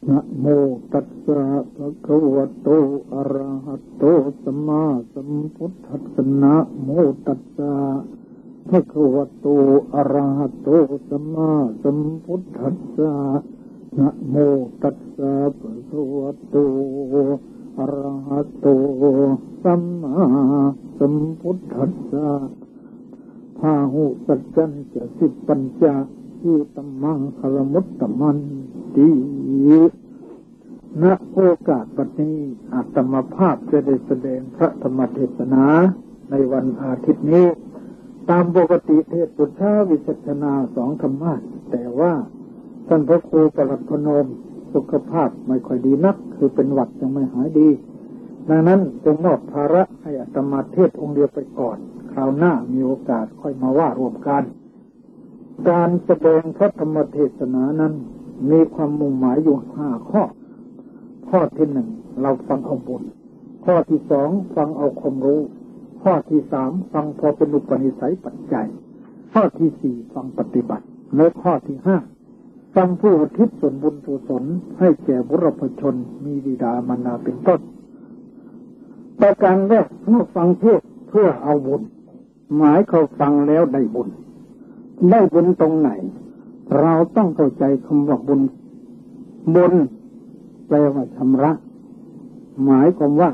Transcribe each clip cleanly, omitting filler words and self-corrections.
นะโมตัสสะภะคะวะโตอะระหะโตสัมมาสัมพุทธัสสะนะโมตัสสะภะคะวะโตอะระหะโตสัมมาสัมพุทธัสสะนะโมตัสสะภะคะวะโตอะระหะโตสัมมาสัมพุทธัสสะพาหุสัจจันจะสิปัญจทิตัมมังคลมุตตมันติณโอกาสบัดนี้อาตมาภาพจะได้แสดงพระธรรมเทศนาในวันอาทิตย์นี้ตามปกติเทศน์พุทธวิสัชนา2 ธรรมะแต่ว่าท่านพระครูปลัดพนมสุขภาพไม่ค่อยดีนักคือเป็นหวัดยังไม่หายดีดังนั้นจึงมอบภาระให้อาตมาเทศน์องค์เดียวไปก่อนคราวหน้ามีโอกาสค่อยมาว่ารวมกันการแสดงพระธรรมเทศนานั้นมีความมุ่งหมายอยู่5 ข้อข้อที่ 1เราฟังเอาบุญข้อที่ 2ฟังเอาความรู้ข้อที่ 3ฟังพอเป็นอุปนิสัยปัจจัยข้อที่ 4ฟังปฏิบัติและข้อที่ 5ฟังผู้อุทิศส่วนบุญกุศลให้แก่บุรุษชนมีบิดามารดาเป็นต้นประการแรกเมื่อฟังเทศเพื่อเอาบุญหมายเขาฟังแล้วได้บุญได้บุญตรงไหนเราต้องเข้าใจคำว่าบุญบุญแปลว่าชำระหมายความว่า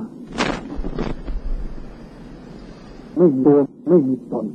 ไม่มีตัวไม่มีตน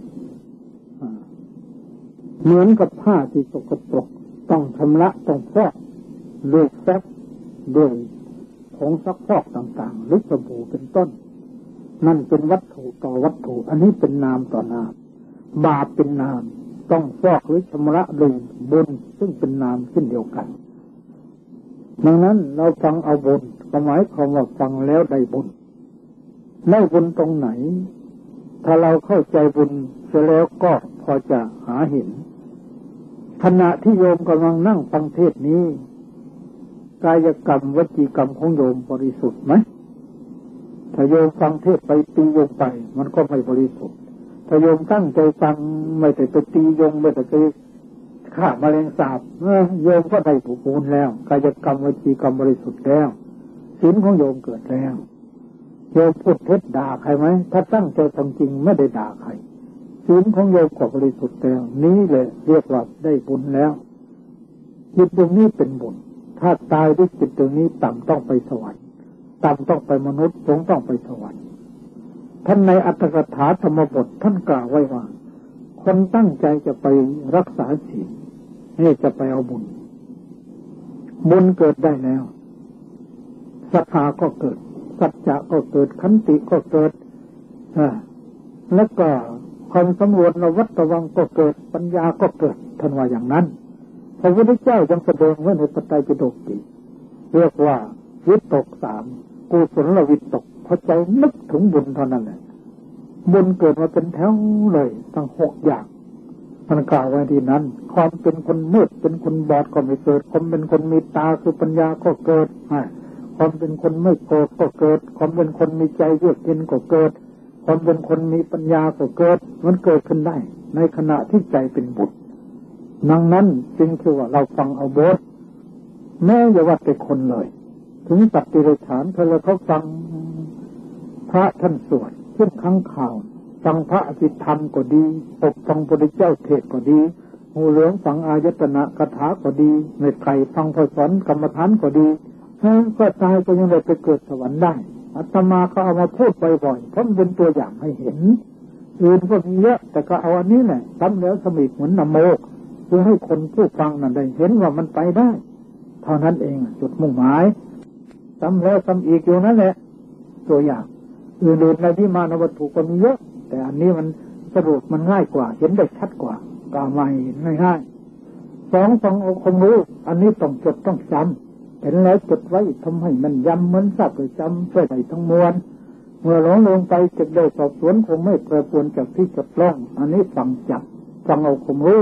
เหมือนกับผ้าที่สกปรกต้องชำระต้องฟอกด้วยแป๊บด้วยผงซักฟอกต่างๆหรือสบู่เป็นต้นนั่นเป็นวัตถุต่อวัตถุอันนี้เป็นนามต่อนามบาปเป็นนามต้องฟอกหรือชำระด้วยบุญซึ่งเป็นนามเช่นเดียวกันดังนั้นเราฟังเอาบุญหมายความว่าฟังแล้วได้บุญได้บุญตรงไหนถ้าเราเข้าใจบุญเสร็จแล้วก็พอจะหาเห็นขณะที่โยมกำลังนั่งฟังเทศนี้กายกรรมวจีกรรมของโยมบริสุทธิ์ไหมถ้าโยมฟังเทศไปตีโยมไปมันก็ไม่บริสุทธิ์ถ้าโยมตั้งใจฟังไม่แต่ไปตีโยมไม่แต่ไปฆ่าแมลงสาบโยมก็ได้บุญแล้วกายกรรมวจีกรรมบริสุทธิ์แล้วศีลของโยมเกิดแล้วโยมพูดเท็จด่าใครไหมถ้าตั้งใจฟังจริงไม่ได้ด่าใครศีลของโยมก็บริสุทธิ์แล้วนี้เลยเรียกว่าได้บุญแล้วจิตดวงนี้เป็นบุญถ้าตายด้วยจิตดวงนี้ต่ำต้องไปสวรรค์ต่ำต้องไปมนุษย์สูงต้องไปสวรรค์ท่านในอัตถกถาธรรมบทท่านกล่าวไว้ว่าคนตั้งใจจะไปรักษาศีลนี่จะไปเอาบุญบุญเกิดได้แล้วศรัทธาก็เกิดสัจจะก็เกิดขันติก็เกิดแล้วก็ความสำรวจระวัดระวังก็เกิดปัญญาก็เกิดท่านว่าอย่างนั้นพระพุทธเจ้ายังแสดงไว้ในปไตรปิฎกเรียกว่าวิตก3กุศลวิตกพอใจนึกถึงบุญเท่านั้นแหละบุญเกิดมาเป็นแถวเลยทั้ง6 อย่างมันกล่าวไว้ที่นั้นความเป็นคนมืดเป็นคนบอดก็ไม่เกิดความเป็นคนมีตาคือปัญญาก็เกิดความเป็นคนไม่โกรธก็เกิดความเป็นคนมีใจเยือกเย็นก็เกิดความเป็นคนมีปัญญาก็เกิดมันเกิดขึ้นได้ในขณะที่ใจเป็นบุญดังนั้นจึงคือว่าเราฟังเอาบทแม้อย่าว่าแต่คนเลยถึงสัตว์ดิเรกชันเขาฟังพระท่านสวดเช่นครั้งข่าวฟังพระอภิธรรมก็ดีฟังพระพุทธเจ้าเทศก็ดีงูเหลืองฟังอายตนะคาถาก็ดีเม็ดไก่ฟังพระสอนกรรมฐานก็ดีก็ตายก็ยังได้ไปเกิดสวรรค์ได้อาตมาก็เอามาพูดบ่อยๆเพราะมันเป็นตัวอย่างให้เห็นอื่นก็มีเยอะแต่ก็เอาอันนี้แหละซ้ำแล้วซ้ำอีกเหมือนนโมเพื่อให้คนผู้ฟังนั้นได้เห็นว่ามันไปได้เท่านั้นเองจุดมุ่งหมายซ้ำแล้วซ้ำอีกอยู่นั่นแหละตัวอย่างอื่นๆในวิมานวัตถุก็มีเยอะแต่อันนี้มันสรุปมันง่ายกว่าเห็นได้ชัดกว่ากาไม่ง่ายๆ2ฟังเอาความรู้อันนี้ต้องจดต้องจำเห็นแล้วจดไว้ทำให้มันย้ำเหมือนทราบเลยจำช่วยได้ทั้งมวลเมื่อหลงลงไปจะได้สอบสวนคงไม่แปรปรวนจากที่จดล่องอันนี้ฟังจับฟังเอาความรู้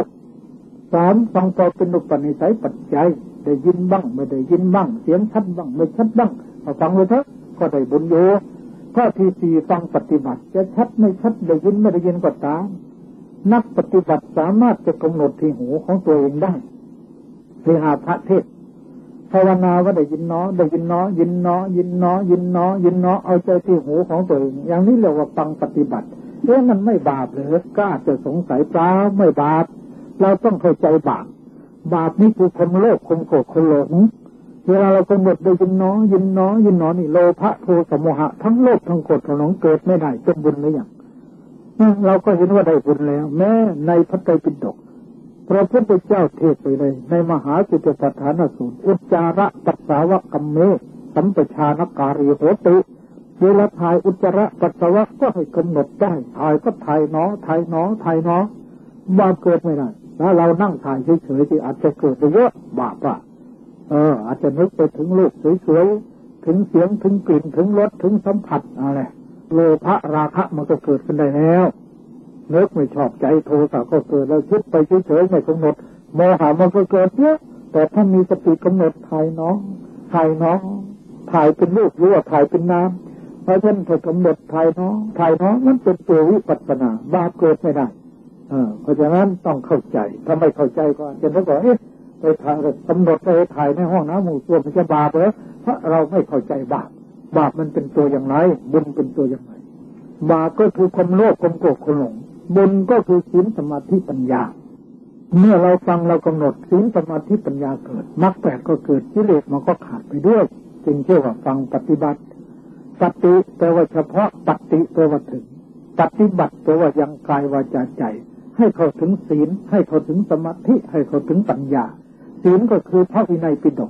3ฟังพอเป็นอุปนิสัยปัจจัยได้ยินบ้างไม่ได้ยินบ้างเสียงชัดบ้างไม่ชัดบ้างพอฟังไปเถอะก็ได้บุญอยู่ข้อที่4ฟังปฏิบัติจะชัดไม่ชัดได้ยินไม่ได้ยินก็ตามนักปฏิบัติสามารถจะกำหนดที่หูของตัวเองได้เวลาพระเทศภาวนาว่าได้ยินเนาะได้ยินเนาะยินเนาะยินเนาะยินเนาะยินเนาะเอาใจที่หูของตัวเองอย่างนี้เรียกว่าฟังปฏิบัติมันไม่บาปหรือกล้าจะสงสัยเปล่าไม่บาปเราต้องเข้าใจบาปนี่คือความโลภความโกรธความหลงเวลาเรากำหนดได้ยินเนาะยินเนาะยินเนาะนี่โลภะโทสะโมหะทั้งโลภทั้งโกรธทั้งหลงเกิดไม่ได้เป็นบุญหรือยังเราก็เห็นว่าได้บุญแล้วแม้ในพระไตรปิฎกพระพุทธเจ้าเทศไปเลยในมหาจุตสัฏฐานสูตรอุจจาระปัสสาวะกัมเมสัมปชานการีโหติเวลาถ่ายอุจจาระปัสสาวะก็ให้กำหนดได้ถ่ายก็ถ่ายเนาะถ่ายเนาะถ่ายเนาะบาปเกิดไม่ได้แล้วเรานั่งถ่ายเฉยๆที่อาจจะเกิดไปเยอะบาปอ่ะอาจจะนึกไปถึงรูปสวยๆถึงเสียงถึงกลิ่นถึงรสถึงสัมผัสอะไรโลภะราคะมันก็เกิดขึ้นได้แล้วนึกไม่ชอบใจโทสะก็เกิดแล้วคิดไปเฉยๆไม่กำหนดโมหะมันก็เกิดเยอะแต่ถ้ามีสติกำหนดถ่ายน้องถ่ายน้องถ่ายเป็นรูปหรือว่าถ่ายเป็นน้ำเพราะฉะนั้นถ้ากำหนดถ่ายน้องมันเป็นตัววิปัสสนาบาปเกิดไม่ได้เพราะฉะนั้นต้องเข้าใจถ้าไม่เข้าใจก็จะนึกว่าไปถ่ายกำหนดไปถ่ายในห้องน้ำหมู่ตัวมันจะบาปเหรอเพราะเราไม่เข้าใจบาปมันเป็นตัวอย่างไรบุญเป็นตัวอย่างไรบาปก็คือความโลภความโกรธความหลงบุญก็คือศีลสมาธิปัญญาเมื่อเราฟังเรากำหนดศีลสมาธิปัญญาเกิดมรรคแปดก็เกิดกิเลสมันก็ขาดไปด้วยจึงเชื่อว่าฟังปฏิบัติปฏิแปลว่าเฉพาะปฏิแปลว่าถึงปฏิบัติแปลว่ายังกายวาจาใจให้เข้าถึงศีลให้เข้าถึงสมาธิให้เข้าถึงปัญญาศีลก็คือพระวินัยปิฎก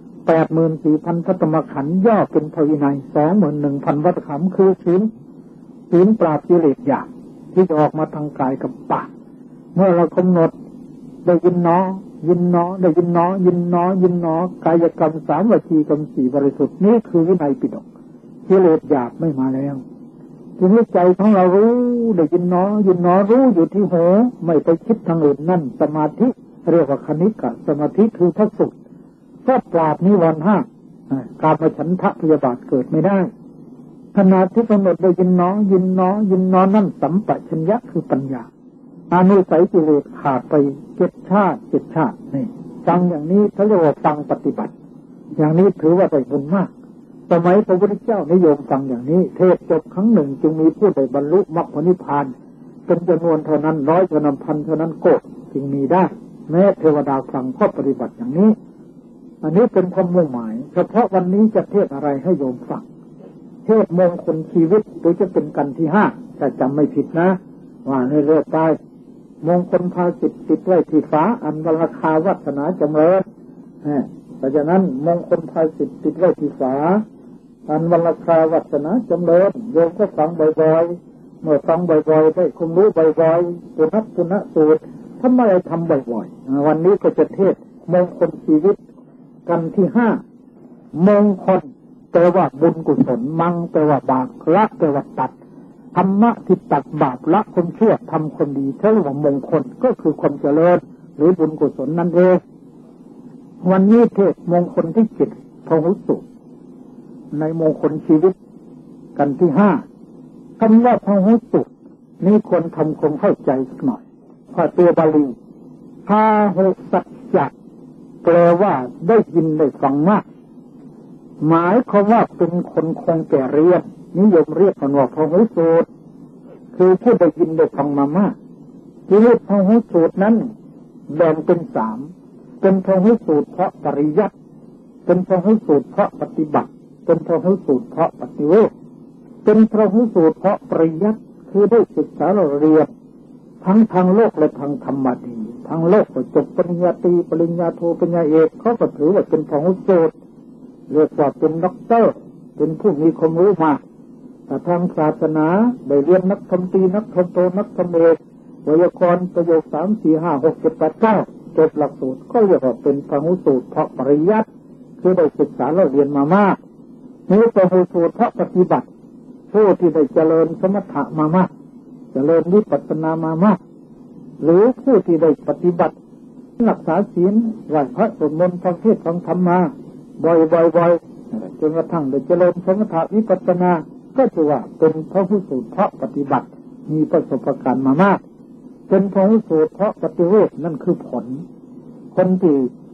84,000 พระธรรมขันธ์ย่อเป็นพระวินัย 21,000 วัตถขันธ์คือศีลปราบกิเลสหยาบที่จะออกมาทางกายกับปากเมื่อเรากำหนดได้ยินเนาะยินเนาะได้ยินเนาะยินเนาะยินเนาะกายกรรม3วจีกรรม4บริสุทธิ์นี่คือวินัยปิฎกกิเลสหยาบไม่มาแล้วทีนี้ใจของเรารู้ได้ยินเนาะยินเนาะรู้อยู่ที่หูไม่ไปคิดทางอื่นนั่นสมาธิเรียกว่าคณิกะสมาธิคือพระสุขก็ปราบนิวรณ์5การมาฉันทะพยาบาทเกิดไม่ได้ขณะที่กำหนดได้ยินเนาะยินเนาะยินเนาะนั่นสัมปชัญญะคือปัญญาอานุสัยกิเลสขาดไป7 ชาตินี่ฟังอย่างนี้เขาเรียกว่าฟังปฏิบัติอย่างนี้ถือว่าได้บุญมากสมัยพระพุทธเจ้านิยมฟังอย่างนี้เทศจบครั้งหนึ่งจึงมีผู้ได้บรรลุมรรคผลนิพพานเป็นจำนวนเท่านั้น100 เท่านั้นพันเท่านั้นโกฏจึงมีได้แม้เทวดาฟังก็ปฏิบัติอย่างนี้อันนี้เป็นความมุ่งหมายเฉพาะวันนี้จะเทศอะไรให้โยมฟังเทศมงคลชีวิตโดยจะเป็นกันที่5ถ้าจำไม่ผิดนะว่าให้เลือกไปมงคลภาสิทธิ์ติดไว้ที่ฝาอันวราคาวัฒนาจำเริญเพราะฉะนั้นมงคลภาสิทธิ์ติดไว้ที่ฝาอันวราคาวัฒนาจำเริญโยมก็ฟังบ่อยๆเมื่อฟังบ่อยๆได้ความรู้บ่อยๆปุณณสูตรทำไมทำบ่อยๆวันนี้ก็จะเทศมงคลชีวิตกันที่5มงคลแปลว่าบุญกุศลมังแปลว่าบาปละแปลว่าตัดธรรมะที่ตัดบาปละคนชั่วทำคนดีเท่าว่ามงคลก็คือความเจริญหรือบุญกุศลนั่นเองวันนี้เทศมงคลที่7พหุสูตรในมงคลชีวิตกันที่5คำว่าพหุสูตรนี้ควรทำความเข้าใจสักหน่อยเพราะตัวบาลีพาหุสัจจะแปลว่าได้ยินได้ฟังมากหมายความว่าเป็นคนคงแก่เรียนนิยมเรียกกันว่าพหุสูตรคือผู้ได้ยินได้ฟังมามากที่เรียกพหุสูตรนั้นแบ่งเป็น3เป็นพหุสูตรเพราะปริยัติเป็นพหุสูตรเพราะปฏิบัติเป็นพหุสูตรเพราะปฏิเวทเป็นพหุสูตรเพราะปริยัติคือได้ศึกษาเรียนทั้งทางโลกและทางธรรมดีทางโลกก็จบปริญญาตรีปริญญาโทปริญญาเอกเขาก็ถือว่าเป็นพหุสูตรเรียกว่าเป็นด็อกเตอร์เป็นผู้มีความรู้มากแต่ทางศาสนาได้เรียนนักธรรมตรีนักธรรมโทนักธรรมเอกไวยากรณ์ประโยค3 4 5 6 7 8 9จบหลักสูตรก็เรียกว่าเป็นพหุสูตรเพราะปริยัติคือได้ศึกษาและเรียนมามากนี่พหุสูตรเพราะปฏิบัติผู้ที่ได้เจริญสมถะมามากเจริญวิปัสสนามามากหรือผู้ที่ได้ปฏิบัติรักษาศีลไหว้พระสวดมนต์ฟังเทศน์ฟังธรรมมาบ่อยๆจนกระทั่งได้เจริญสมถะวิปัสสนาก็ถือว่าเป็นพหุสูตรเพราะปฏิบัติมีประสบการณ์มามากเป็นพหุสูตรเพราะปฏิเวทนั่นคือผลคนที่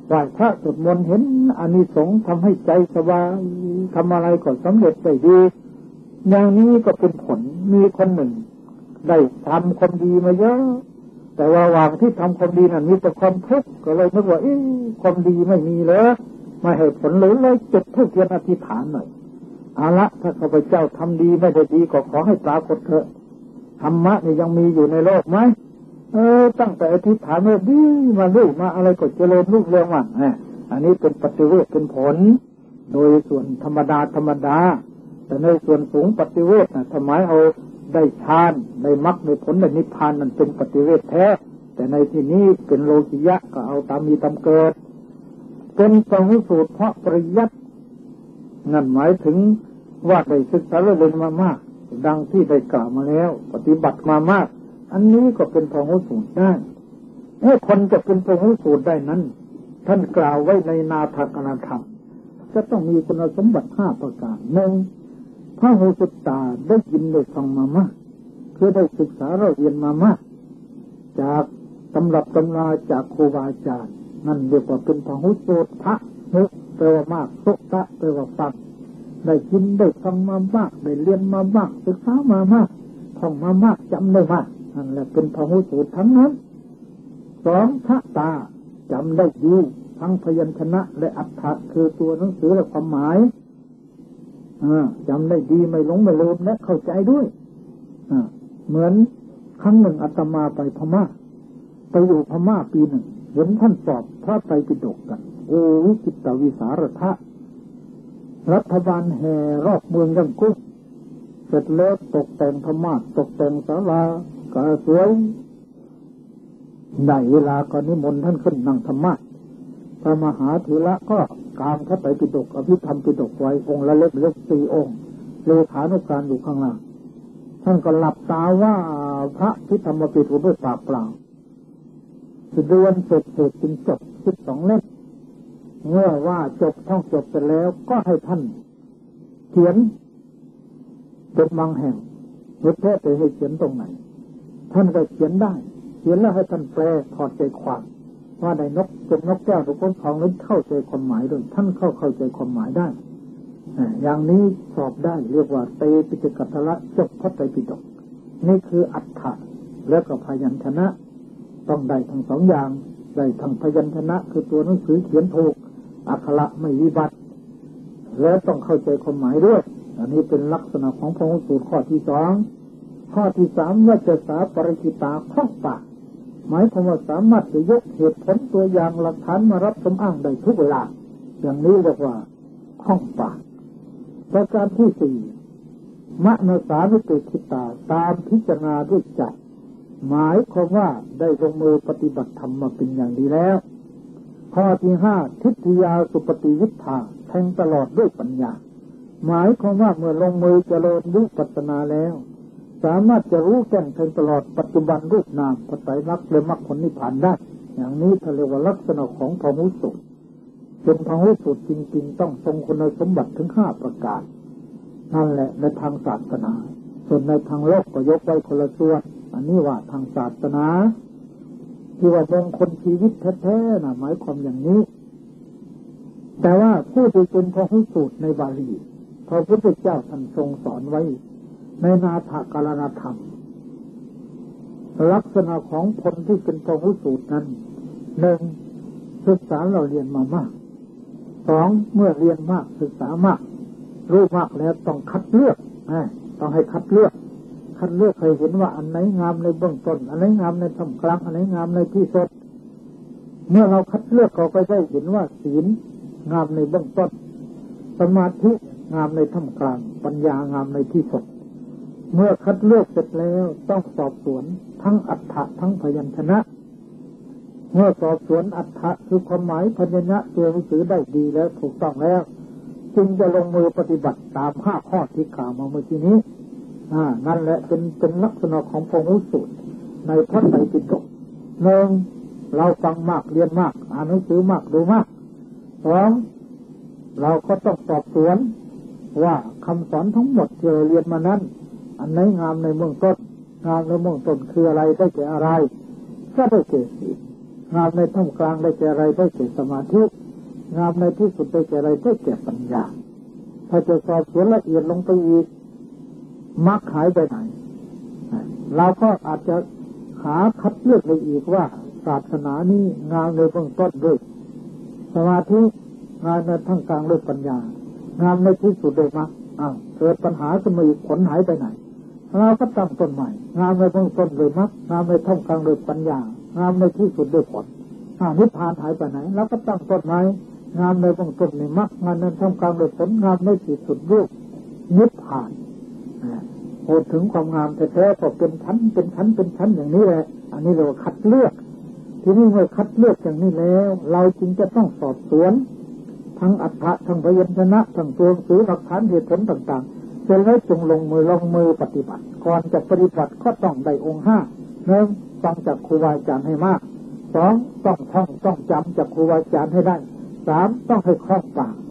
ไหว้พระสวดมนต์เห็นอานิสงส์ทำให้ใจสบายทำอะไรก็สำเร็จได้ดีอย่างนี้ก็เป็นผลมีคนหนึ่งได้ทำความดีมาเยอะแต่ว่าระหว่างที่ทำความดีนั้นมีแต่ความทุกข์ก็เลยนึกว่าความดีไม่มีเลยไม่ให้ผลเลยจุดธูปเทียนอธิษฐานหน่อยเอาละถ้าข้าพเจ้าทำดีไม่ได้ดีก็ขอให้ปรากฏเถอะธรรมะนี่ยังมีอยู่ในโลกไหมตั้งแต่อธิษฐานว่าดีมาลูกมาอะไรก็เจริญลูกเรื่องว่าอันนี้เป็นปฏิเวทเป็นผลโดยส่วนธรรมดาแต่ในส่วนสูงปฏิเวทนะทำไมเอาได้ฌานได้มรรคได้ผลได้นิพพานนั่นเป็นปฏิเวทแท้แต่ในที่นี้เป็นโลกิยะก็เอาตามมีตามเกิดเป็นพหุสูตรเพราะปริยัตินั่นหมายถึงว่าได้ศึกษาเรียนมามากดังที่ได้กล่าวมาแล้วปฏิบัติมามากอันนี้ก็เป็นพหุสูตรได้คนจะเป็นพหุสูตรได้นั้นท่านกล่าวไว้ในนาถกนธรรมจะต้องมีคุณสมบัติ5ประการหนึ่งพหุสุตตาได้ยินได้ฟังมามากคือได้ศึกษาเรียนมามากจากตำรับตำราจากครูบาอาจารย์นั่นเรียกว่าเป็นพหุสูตรพระหุแปลว่ามากสุตะแปลว่าฟังได้ยินได้ฟังมามากได้เรียนมามากศึกษามามากท่องมามากจำได้มากนั่นแหละเป็นพหุสูตรทั้งนั้นสองพระตาจำได้ดีทั้งพยัญชนะและอรรถะคือตัวหนังสือและความหมายจำได้ดีไม่หลงไม่ลืมและเข้าใจด้วยเหมือนครั้งหนึ่งอาตมาไปพม่าไปอยู่พม่าปีหนึ่งเห็นท่านสอบพระไตรปิฎกกันวิจิตรวิสารถะรัฐบาลแห่รอบเมืองยังกุ้งเสร็จแล้วตกแต่งธรรมะตกแต่งศาลาก็สวยได้เวลาก็นิมนต์ท่านขึ้นนั่งธรรมะพระมหาเถระก็กางพระไตรปิฎกอภิธรรมปิฎกไว้องค์ละเล็ก4 องค์เลขานุการอยู่ข้างล่างท่านก็หลับตาว่าพระพิธรรมปิฎกด้วยปากเปล่าเดือนเสร็จจึงจบ12 เล่มเมื่อว่าจบท่องจบเสร็จแล้วก็ให้ท่านเขียนเป็นบางแห่งไม่แท้แต่ให้เขียนตรงไหนท่านก็เขียนได้เขียนแล้วให้ท่านแปลถอดใจความว่าได้นกเป็นนกแก้วหรือก้นทองนั้นเข้าใจความหมายด้วยท่านเข้าใจความหมายได้อย่างนี้สอบได้เรียกว่าเตปิฎกัตถะจบพระไตรปิฎกนี่คืออัฏฐะและก็พยัญชนะต้องได้ทั้ง2 อย่างได้ทั้งพยัญชนะคือตัวหนังสือเขียนถูกอักขระไม่วิบัติและต้องเข้าใจความหมายด้วยอันนี้เป็นลักษณะของพหุสูตรข้อที่2ข้อที่3ว่าจะสาปริกิตาคล่องปากหมายความว่าสามารถจะยกเหตุผลตัวอย่างหลักฐานมารับสมอ้างได้ทุกเวลาอย่างนี้เรียกว่าคล่องปากประการที่4มนสานุติคิตาตามพิจารณาด้วยใจหมายความว่าได้ลงมือปฏิบัติธรรมมาเป็นอย่างดีแล้วข้อที่5ทิฏฐิยาสุปฏิวิทธาแทงตลอดด้วยปัญญาหมายความว่าเมื่อลงมือเจริญวิปัสสนาแล้วสามารถจะรู้แจ้งแทงตลอดปัจจุบันรูปนามปัจจัยรักและมรรคผลนิพพานได้อย่างนี้เรียกว่าลักษณะของพหุสูตรเป็นพหุสูตรจริงๆต้องทรงคุณสมบัติถึง5 ประการนั่นแหละในทางศาสนาส่วนในทางโลกก็ยกไว้คนละส่วนอันนี้ว่าทางศาสนาที่ว่ามงคลชีวิตแท้ๆนะหมายความอย่างนี้แต่ว่าผู้ที่เป็นพหุสูตรในบาลีพระพุทธเจ้าท่านทรงสอนไว้ในนาถกรณธรรมลักษณะของคนที่เป็นพหุสูตรนั้น1ศึกษาเราเรียนมามาก2เมื่อเรียนมากศึกษามากรู้มากแล้วต้องคัดเลือกต้องให้คัดเลือกให้เห็นว่าอันไหนงามในเบื้องต้นอันไหนงามในท่ามกลางอันไหนงามในที่สุดเมื่อเราคัดเลือกเราก็ได้เห็นว่าศีลงามในเบื้องต้นสมาธิงามในท่ามกลางปัญญางามในที่สุดเมื่อคัดเลือกเสร็จแล้วต้องสอบสวนทั้งอัฏฐะทั้งพยัญชนะเมื่อสอบสวนอัฏฐะคือความหมายพยัญชนะตัวหนังสือได้ดีแล้วถูกต้องแล้วจึงจะลงมือปฏิบัติตาม5 ข้อที่กล่าวมาเมื่อกี้นี้นั่นแหละเป็นลักษณะของพหุสูตรในพระไตรปิฎก1เราฟังมากเรียนมากอ่านหนังสือมากดูมาก2เราก็ต้องสอบสวนว่าคำสอนทั้งหมดที่เราเรียนมานั้นอันไหนงามในเบื้องต้นงามในเบื้องต้นคืออะไรได้แก่อะไรก็ได้แก่ศีลงามในท่ามกลางได้แก่อะไรได้แก่สมาธิงามในที่สุดได้แก่อะไรได้แก่ปัญญาถ้าจะสอบสวนละเอียดลงไปอีกมรรคหายไปไหนเราก็อาจจะหาคัดเลือกเลยอีกว่าศาสนานี้งามในเบื้องต้นด้วยสมาธิงามในท่ามกลางด้วยปัญญางามในที่สุดด้วยมรรคเกิดปัญหาขึ้นมาอีกผลหายไปไหนเราก็ตั้งต้นใหม่งามในเบื้องต้นด้วยมรรคงามในท่ามกลางด้วยปัญญางามในที่สุดด้วยผลนิพพานหายไปไหนเราก็ตั้งต้นใหม่งามในเบื้องต้นด้วยมรรคงามในท่ามกลางด้วยผลงามในที่สุดด้วยนิพพานพูดถึงความงามแท้ๆก็เป็นชั้นเป็นชั้นเป็นชั้นอย่างนี้แหละอันนี้เราคัดเลือกทีนี้เมื่อคัดเลือกอย่างนี้แล้วเราจึงจะต้องสอบสวนทั้งอัฏฐะทั้งพยัญชนะทั้งตัวหนังสือหลักฐานเหตุผลต่างๆเสร็จแล้วจงลงมือปฏิบัติก่อนจะปฏิบัติก็ต้องได้องค์5 1ต้องจากครูบาอาจารย์ให้มาก2ต้องท่องต้องจำจากครูบาอาจารย์ให้ได้3ต้องให้คล่องปาก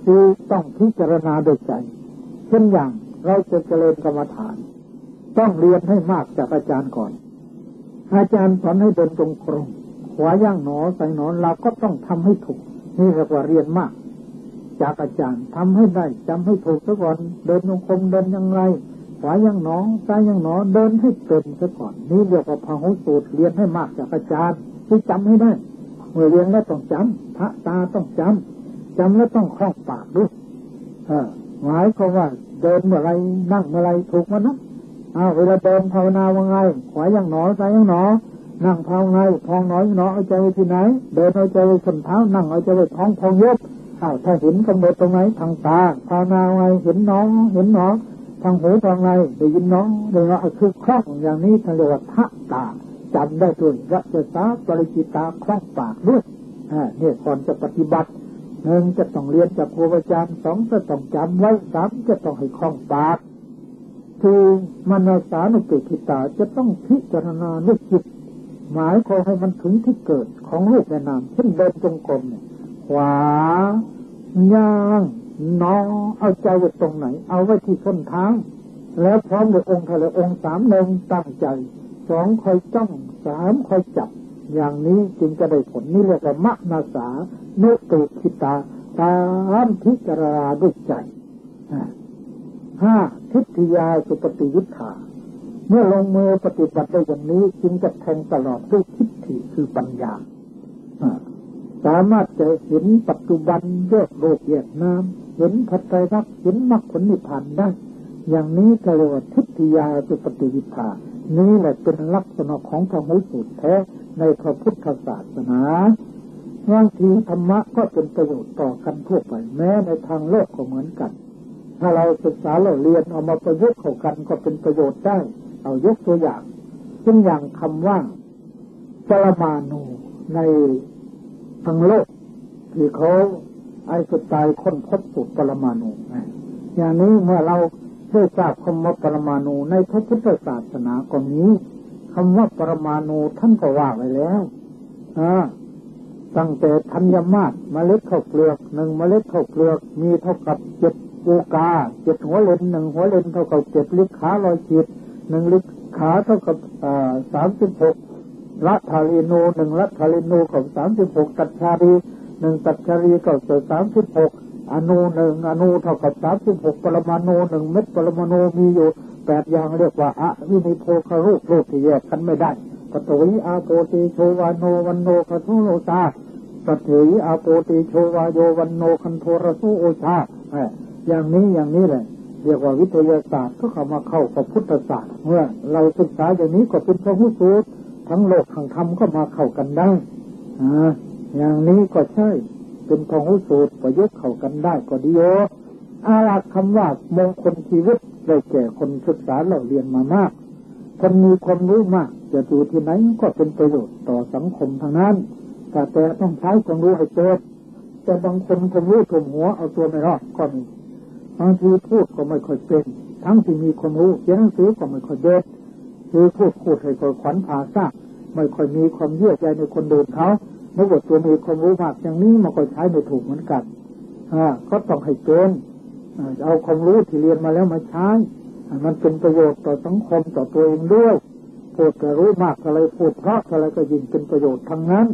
4ต้องพิจารณาโดยใจเช่นอย่างเราจะเจริญกรรมฐานต้องเรียนให้มากจากอาจารย์ก่อนอาจารย์สอนให้เดินตรงตรงขวาย่างหนอใส่หนอเราก็ต้องทำให้ถูกนี่เรียกว่าเรียนมากจากอาจารย์ทำให้ได้จำให้ถูกซะก่อนเดินจงกรมเดินอย่างไรขวาย่างหนอซ้ายย่างหนอเดินให้เป็นซะก่อนนี่เรียกว่าพหุสูตรเรียนให้มากจากอาจารย์ที่จำให้ได้เมื่อเรียนแล้วต้องจำพระตาต้องจำแล้วต้องคล่องปากด้วยหมายความว่าเดินเมื่อไรนั่งเมื่อไรถูกมันนะเวลาเดินภาวนาว่าไงขวาย่างหนอซ้ายย่างหนอนั่งภาวไงพองน้อยหนอเอาใจไว้ที่ไหนเดินเอาใจไว้ส้นเท้านั่งเอาใจไว้ท้องพองยกถ้าเห็นกำหนดตรงไหนทางตาภาวนาไงเห็นน้องเห็นหนอทางหูทางไงได้ยินน้องได้ยินคือคล่องอย่างนี้ท่านเรียกว่าทะตาจำได้ด้วยรัชสาปริจิตาคล่องปากด้วยเนี่ยก่อนจะปฏิบัติ1จะต้องเรียนจากครูอาจารย์2จะต้องจำไว้3จะต้องให้คล่องปากคือมนสานุปิกิตาจะต้องพิจารณาด้วยจิตหมายความให้มันถึงที่เกิดของรูปและนามเช่นเดินจงกรมเนี่ยขวาย่างหนอเอาใจไว้ตรงไหนเอาไว้ที่ส้นเท้าแล้วพร้อมด้วยองค์องค์3 1ตั้งใจ2คอยจ้อง3คอยจับอย่างนี้จึงจะได้ผลนี่เรียกว่ามนสานุปิกิตาตามพิจารณาด้วยใจ5ทิฏฐิยาสุปฏิยุทธาเมื่อลงมือปฏิบัติได้อย่างนี้จึงจะแทงตลอดด้วยทิฏฐิคือปัญญาสามารถจะเห็นปัจจุบันแยกโลกแยกนามเห็นพระไตรลักษณ์เห็นมรรคผลนิพพานได้อย่างนี้ก็เรียกว่าทิฏฐิยาสุปฏิยุทธานี่แหละเป็นลักษณะของพระหูสูตรแท้ในพระพุทธศาสนาบางทีธรรมะก็เป็นประโยชน์ต่อกันทั่วไปแม้ในทางโลกก็เหมือนกันถ้าเราศึกษาเราเรียนเอามาประยุกต์เข้ากันก็เป็นประโยชน์ได้เอายกตัวอย่างเช่นอย่างคำว่าปรมาณูในทางโลกที่เขาไอน์สไตน์ค้นพบสูตรปรมาณูอย่างนี้เมื่อเราได้ทราบคำว่าปรมาณูในพระพุทธศาสนาก็มีคำว่าปรมาณูท่านก็ว่าไว้แล้วตั้งแต่ธัญมาศเมล็ดข้าวเปลือก1เมล็ดข้าวเปลือกมีเท่ากับ7โอกา7หัวเลน1หัวเลนเท่ากับ7ลิกขา100ขีด1ลิกขาเท่ากับ36รัฐาลิโน1รัฐาลิโนกับ36ตัชชารี1ตัชชารีก็36อนู1อนูเท่ากับ36ปรมาณู1เม็ดปรมาณูมีอยู่8อย่างเรียกว่าอวินิโพครูปรูปที่แยกกันไม่ได้ปฐวีอาโปติโชวาโนวันโนคทุโนตาปฐวีอาโปติโชวาโยวันโนคันโทรสุโอชาอย่างนี้แหละเรียกว่าวิทยาศาสตร์ก็เข้ามาเข้ากับพุทธศาสตร์เมื่อเราศึกษาอย่างนี้ก็เป็นพระหูสูตรทั้งโลกทั้งธรรมก็มาเข้ากันได้อย่างนี้ก็ใช่เป็นพระหูสูตรประยุกต์เข้ากันได้ก็ดีอาลักคำว่ามงคลชีวิตได้แก่คนศึกษาเราเรียนมามากคนมีความรู้มากจะอยู่ที่ไหนก็เป็นประโยชน์ต่อสังคมทางนั้นแต่ต้องใช้ความรู้ให้เกิดแต่บางคนความรู้ถ่วมหัวเอาตัวไม่รอดก็มีบางทีพูดก็ไม่ค่อยเป็นทั้งที่มีความรู้เขียนหนังสือก็ไม่ค่อยเด็ดคือพูดให้คนขวัญผาซากไม่ค่อยมีความเยื่อใยในคนอื่นเขาเมื่อตัวมีความรู้มากอย่างนี้มันก็ใช้ไม่ถูกเหมือนกันก็ต้องให้เกินเอาความรู้ที่เรียนมาแล้วมาใช้มันเป็นประโยชน์ต่อสังคมต่อตัวเองด้วยพูดก็รู้มากอะไรพูดเพราะอะไรก็ยิ่งเป็นประโยชน์ทั้งนั้น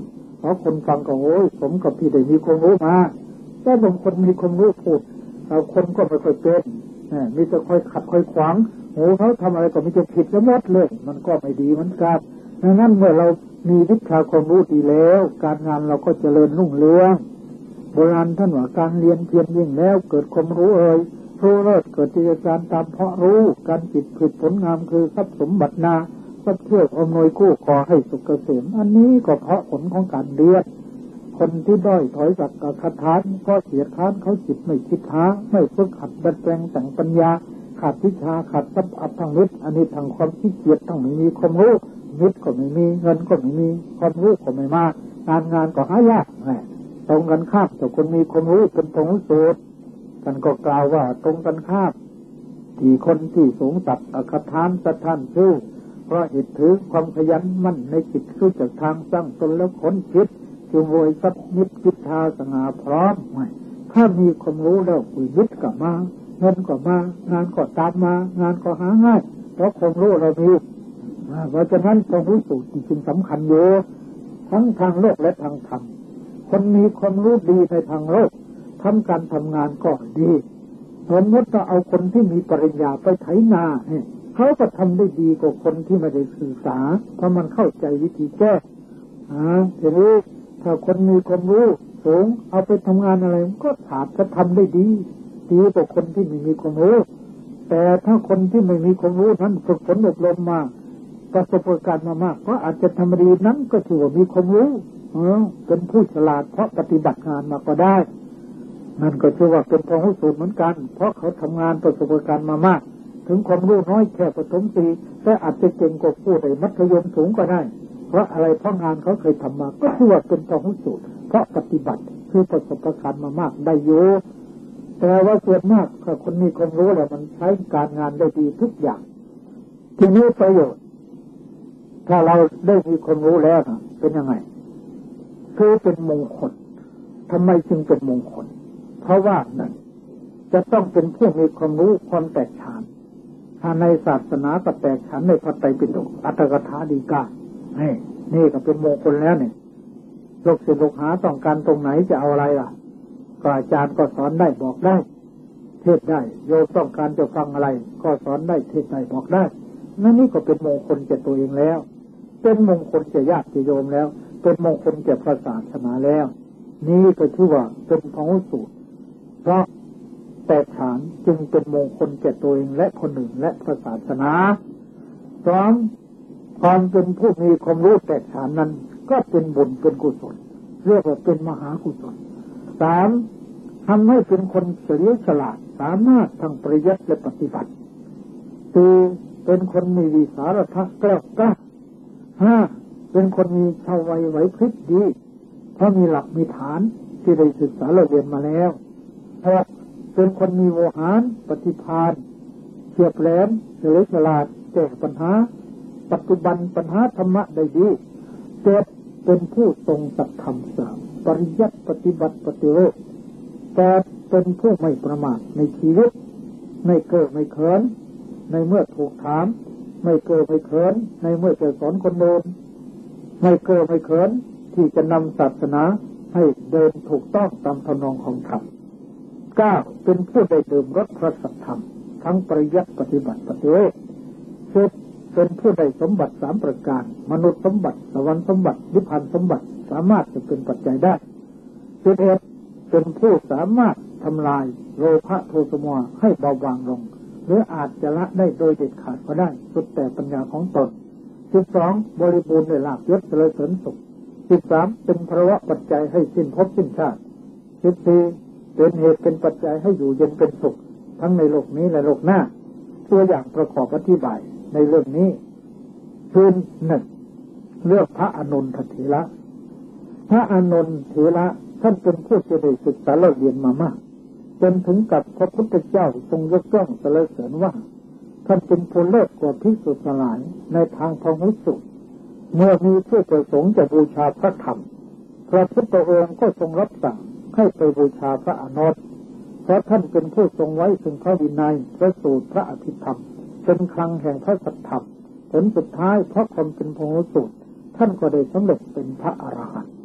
เพราะคนฟังก็โอ้ยผมกับพี่ได้มีความรู้มาแต่บางคนมีความรู้พูดเราคนก็ไม่ค่อยเป็นมีแต่ค่อยขัดค่อยขวางหูเขาทำอะไรก็มีแต่ผิดกันหมดเลยมันก็ไม่ดีเหมือนกันดังนั้นเมื่อเรามีวิชาความรู้ดีแล้วการงานเราก็เจริญรุ่งเรืองโบราณท่านว่าการเรียนเพียรยิ่งแล้วเกิดความรู้รู้เลิศเกิดจิตการตามเพราะรู้การจิตผลงามคือทรัพย์สมบัตินาทรัพย์เชื่ออำนวยคู่ขอให้สุขเกษมอันนี้ก็เพราะผลของการเรียนคนที่ด้อยถอยจากกคาถาก็เสียค้านเขาจิตไม่คิดหาไม่ฝึกหัดดัดแปลงแต่งปัญญาขาดวิชาขาดทรัพย์อัตถังฤทธิ์อันนี้ทางความขี้เกียจทั้งไม่มีความรู้มิตรก็ไม่มีเงินก็ไม่มีความรู้ก็ไม่มากงานก็หายากตรงกันข้ามแต่คนมีความรู้เป็นพหุสูตรท่านก็กล่าวว่าตรงกันข้ามที่คนที่สูงสัตย์อคถานสะท่านชื่อเพราะเหตุถือความขยันมั่นในจิตรู้จักทางสร้างตนแล้วค้นคิดจึงโวยทรัพย์นิดคิดทาสง่าพร้อมถ้ามีความรู้แล้ววิทย์ก็มาเงินก็มางานก็ตามมางานก็หาง่ายเพราะความรู้เรามีเพราะฉะนั้นความรู้สูตรจริงสำคัญอยู่ทั้งทางโลกและทางธรรมคนมีความรู้ดีในทางโลกทำการทำงานก็ดีสมมติว่าเอาคนที่มีปริญญาไปไถนาเขาก็ทำได้ดีกว่าคนที่ไม่ได้ศึกษาเพราะมันเข้าใจวิธีแก้ทีนี้ถ้าคนมีความรู้สูงเอาไปทำงานอะไรก็อาจจะทำได้ดีกว่าคนที่ไม่มีความรู้แต่ถ้าคนที่ไม่มีความรู้นั้นฝึกฝนอบรมมาประสบการณ์มามากก็อาจจะทำดีนั้นก็ถือว่ามีความรู้เป็นผู้ฉลาดเพราะปฏิบัติงานมาก็ได้นั่นก็ชื่อว่าเป็นพหุสูตรเหมือนกันเพราะเขาทำงานประสบการณ์มามากถึงความรู้น้อยแค่ประถมปีแต่อาจจะเก่งกว่าผู้ใดมัธยมสูงก็ได้เพราะอะไรเพราะงานเขาเคยทำมาก็ชื่อว่าเป็นพหุสูตรเพราะปฏิบัติคือประสบการณ์มามากได้เยอะแต่ว่าส่วนมากถ้าคนมีความรู้แล้วมันใช้การงานได้ดีทุกอย่างทีนี้ประโยชน์ถ้าเราได้มีความรู้แล้วเป็นยังไงคือเป็นมงคลทำไมจึงเป็นมงคลเพราะว่านั่นจะต้องเป็นผู้มีความรู้ความแตกฉานถ้าในศาสนาก็แตกฉานในพระไตรปิฎกอัตถกถาฎีกานี่ก็เป็นมงคลแล้วเนี่ยลูกศิษย์ลูกหาต้องการตรงไหนจะเอาอะไรล่ะก็อาจารย์ก็สอนได้บอกได้เทศได้โยมต้องการจะฟังอะไรก็สอนได้เทศได้บอกได้นี่ก็เป็นมงคลแก่ตัวเองแล้วเป็นมงคลแก่ญาติโยมแล้วเป็นมงคลแก่พระศาสนาแล้วนี่ก็ชื่อว่าเป็นพหุสูตรเพราะแตกฉานจึงเป็นมงคลแก่ตัวเองและคนอื่นและพระศาสนาสองความเป็นผู้มีความรู้แตกฉานนั้นก็เป็นบุญเป็นกุศลเรียกว่าเป็นมหากุศลสามทำให้เป็นคนเฉลียวฉลาดสามารถทั้งปริยัติและปฏิบัติสี่เป็นคนมีวิสารทัศน์แกล้วกล้าห้าเป็นคนมีชาววัยไหวพริบดีเพราะมีหลักมีฐานที่ได้ศึกษาเรียนมาแล้วหกเป็นคนมีโวหารปฏิภาณเฉียบแหลมเฉลียวฉลาดแก้ปัญหาปัจจุบันปัญหาธรรมะได้ดีเจ็ดเป็นผู้ทรงสัจธรรมสามปริยัติปฏิบัติปฏิเวทแปดเป็นผู้ไม่ประมาทในชีวิตไม่เก้อไม่เขินในเมื่อถูกถามไม่เก้อไม่เขินในเมื่อจะสอนคนโน้นไม่เก้อไม่เขินที่จะนำศาสนาให้เดินถูกต้องตามทำนองของธรรมเก้าเป็นผู้ได้ดื่มรสพระสัทธรรมทั้งปริยัติปฏิบัติปฏิเวทสิบเป็นผู้ได้สมบัติสามประการมนุษย์สมบัติสวรรค์สมบัตินิพพานสมบัติสามารถจะเป็นปัจจัยได้11เป็นผู้สามารถทำลายโลภะโทสะโมหะให้เบาบางลงหรืออาจจะละได้โดยเด็ดขาดก็ได้สุดแต่ปัญญาของตน12บริบูรณ์ด้วยลาภยศเจริญเสริญสุข13เป็นภาวะปัจจัยให้สิ้นภพสิ้นชาติ14เป็นเหตุเป็นปัจจัยให้อยู่เย็นเป็นสุขทั้งในโลกนี้และโลกหน้าตัวอย่างประกอบอธิบายในเรื่องนี้คือหนึ่งเรื่องพระอานนทเถระพระอานนทเถระท่านเป็นผู้ที่ได้ศึกษาเรียนมามากจนถึงกับพระพุทธเจ้าทรงยกย่องสรรเสริญว่าท่านเป็นผู้เลิศกว่าภิกษุทั้งหลายในทางพหุสูตรเมื่อมีผู้ประสงค์จะบูชาพระธรรมพระพุทธองค์ก็ทรงรับสั่งให้ไปบูชาพระอานนท์เพราะท่านเป็นผู้ทรงไว้ซึ่งพระวินัยพระสูตรพระอภิธรรมเป็นคลังแห่งพระสัทธรรมผลสุดท้ายเพราะความเป็นพหุสูตรท่านก็ได้สำเร็จเป็นพระอรหันต์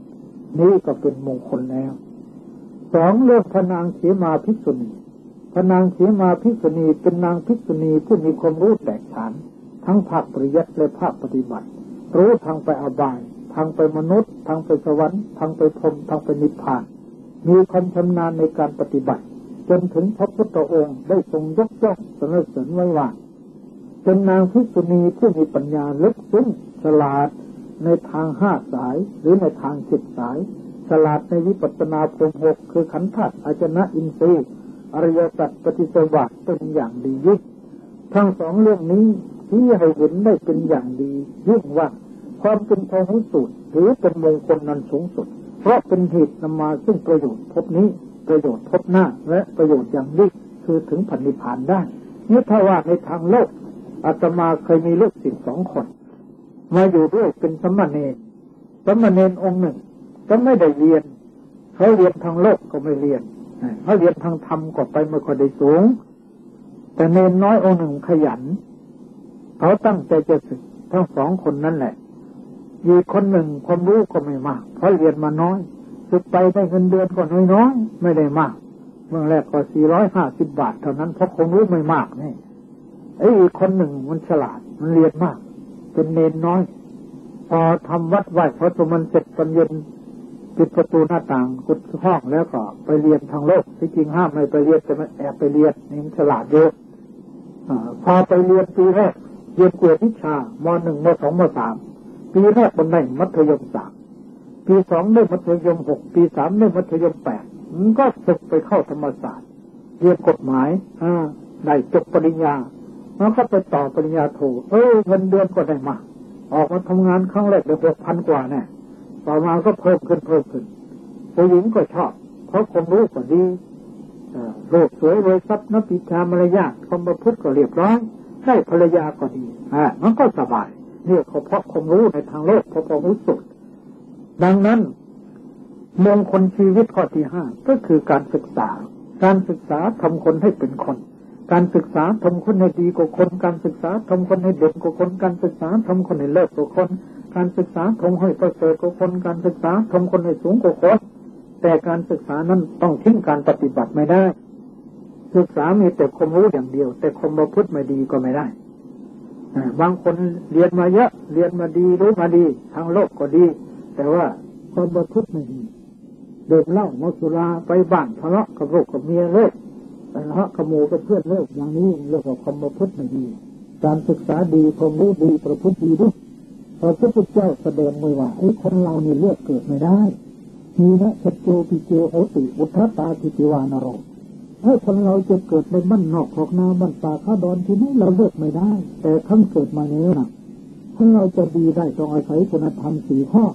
นี่ก็เป็นมงคลแล้วสองเรื่องพระนางเขมาภิกษุณีพระนางเขมาภิกษุณีเป็นนางภิกษุณีผู้มีความรู้แตกฉานทั้งภาคปริยัติและภาคปฏิบัติรู้ทางไปอบายทางไปมนุษย์ทางไปสวรรค์ทางไปพรหมทางไปนิพพานมีความชำนาญในการปฏิบัติจนถึงพระพุทธองค์ได้ทรงยกย่องสรรเสริญไว้ว่าเป็นนางภิกษุณีผู้มีปัญญาลึกซึ้งฉลาดในทาง5 สายหรือในทาง7 สายฉลาดในวิปัสสนาพรหม6คือขันธ์ธาตุอาจนะอินทรีย์อริยสัจปฏิสัมพัทธ์เป็นอย่างดียิ่งทั้งสองเรื่องนี้ที่ให้เห็นได้เป็นอย่างดียิ่งว่าความเป็นพหุสูตรหรือเป็นมงคลนั้นสูงสุดเพราะเป็นเหตุนำมาซึ่งประโยชน์พบนี้ประโยชน์พบหน้าและประโยชน์อย่างยิ่งคือถึงพระนิพพานได้นี่ถ้าว่าในทางโลกอาตมาเคยมีลูกศิษย์2 คนมาอยู่ด้วยเป็นสมณเณรองค์หนึ่งก็ไม่ได้เรียนเขาเรียนทางโลกก็ไม่เรียนเขาเรียนทางธรรมก็ไปไม่ค่อยได้สูงแต่เณรน้อยองค์หนึ่งขยันเขาตั้งใจจะศึกทั้ง2 คนนั่นแหละอีกคนหนึ่งความรู้ก็ไม่มากเพราะเรียนมาน้อยศึกไปได้เงินเดือนก็น้อยๆไม่ได้มากเมื่อแรกก็450 บาทเท่านั้นเพราะความรู้ไม่มากนี่อีกคนหนึ่งมันฉลาดมันเรียนมากเป็นเณรน้อยพอทำวัดไหว้พระสมณเสร็จตอนเย็นปิดประตูหน้าต่างกุดห้องแล้วก็ไปเรียนทางโลกที่จริงห้ามไม่ไปเรียนแต่มันแอบไปเรียนนี่มันฉลาดเยอะพอไปเรียนปีแรกเรียนกวดวิชาม.1 ม.2 ม.3 ปีแรกมันได้มัธยม3ปี2ได้มัธยม6ปี3ได้มัธยม8มันก็ศึกไปเข้าธรรมศาสตร์เรียนกฎหมายได้จบปริญญาแล้วก็ไปต่อปริญญาโทเงินเดือนก็ได้มากออกมาทำงานครั้งแรกได้ 6,000 กว่าแน่ต่อมาก็เพิ่มขึ้นผู้หญิงก็ชอบเพราะความรู้ก็ดีโลกสวยรวยทรัพย์นับปิชามารยาทความประพฤติก็เรียบร้อยได้ภรรยาก็ดีมันก็สบายเนี่ยเพราะความรู้ในทางโลกเพราะความรู้สุดดังนั้นมงคลชีวิตข้อที่5ก็คือการศึกษาทำคนให้เป็นคนการศึกษาทำคนให้ดีกว่าคนการศึกษาทำคนให้เด่นกว่าคนการศึกษาทำคนให้เลิศกว่าคนการศึกษาทำให้ประเสริฐกว่าคนการศึกษาทำคนให้สูงกว่าคนแต่การศึกษานั้นต้องทิ้งการปฏิบัติไม่ได้ศึกษามีแต่ความรู้อย่างเดียวแต่ความประพฤติไม่ดีก็ไม่ได้บางคนเรียนมาเยอะเรียนมาดีรู้มาดีทางโลกก็ดีแต่ว่าความประพฤติไม่ดีดื่มเหล้าเมาสุราไปบ้านทะเลาะกับลูกกับเมียเลิกทะเลาะกับหมู่กับเพื่อนเลิกอย่างนี้เรียกว่าความประพฤติไม่ดีการศึกษาดีความรู้ดีประพฤติดีด้วยพระพุทธเจ้าแสดงไว้ว่าคนเรานี่เลือกเกิดไม่ได้มีนะสัจโจปิเจโหติอุทธตาทิติวานโรคนเราจะเกิดในบ้านนอกของนาบ้านป่าข้าดอนที่นี่เราเลือกไม่ได้แต่ขั้นเกิดมาเนี้ยนะถ้าเราจะดีได้ต้องอาศัยคุณธรรม4 ข้อ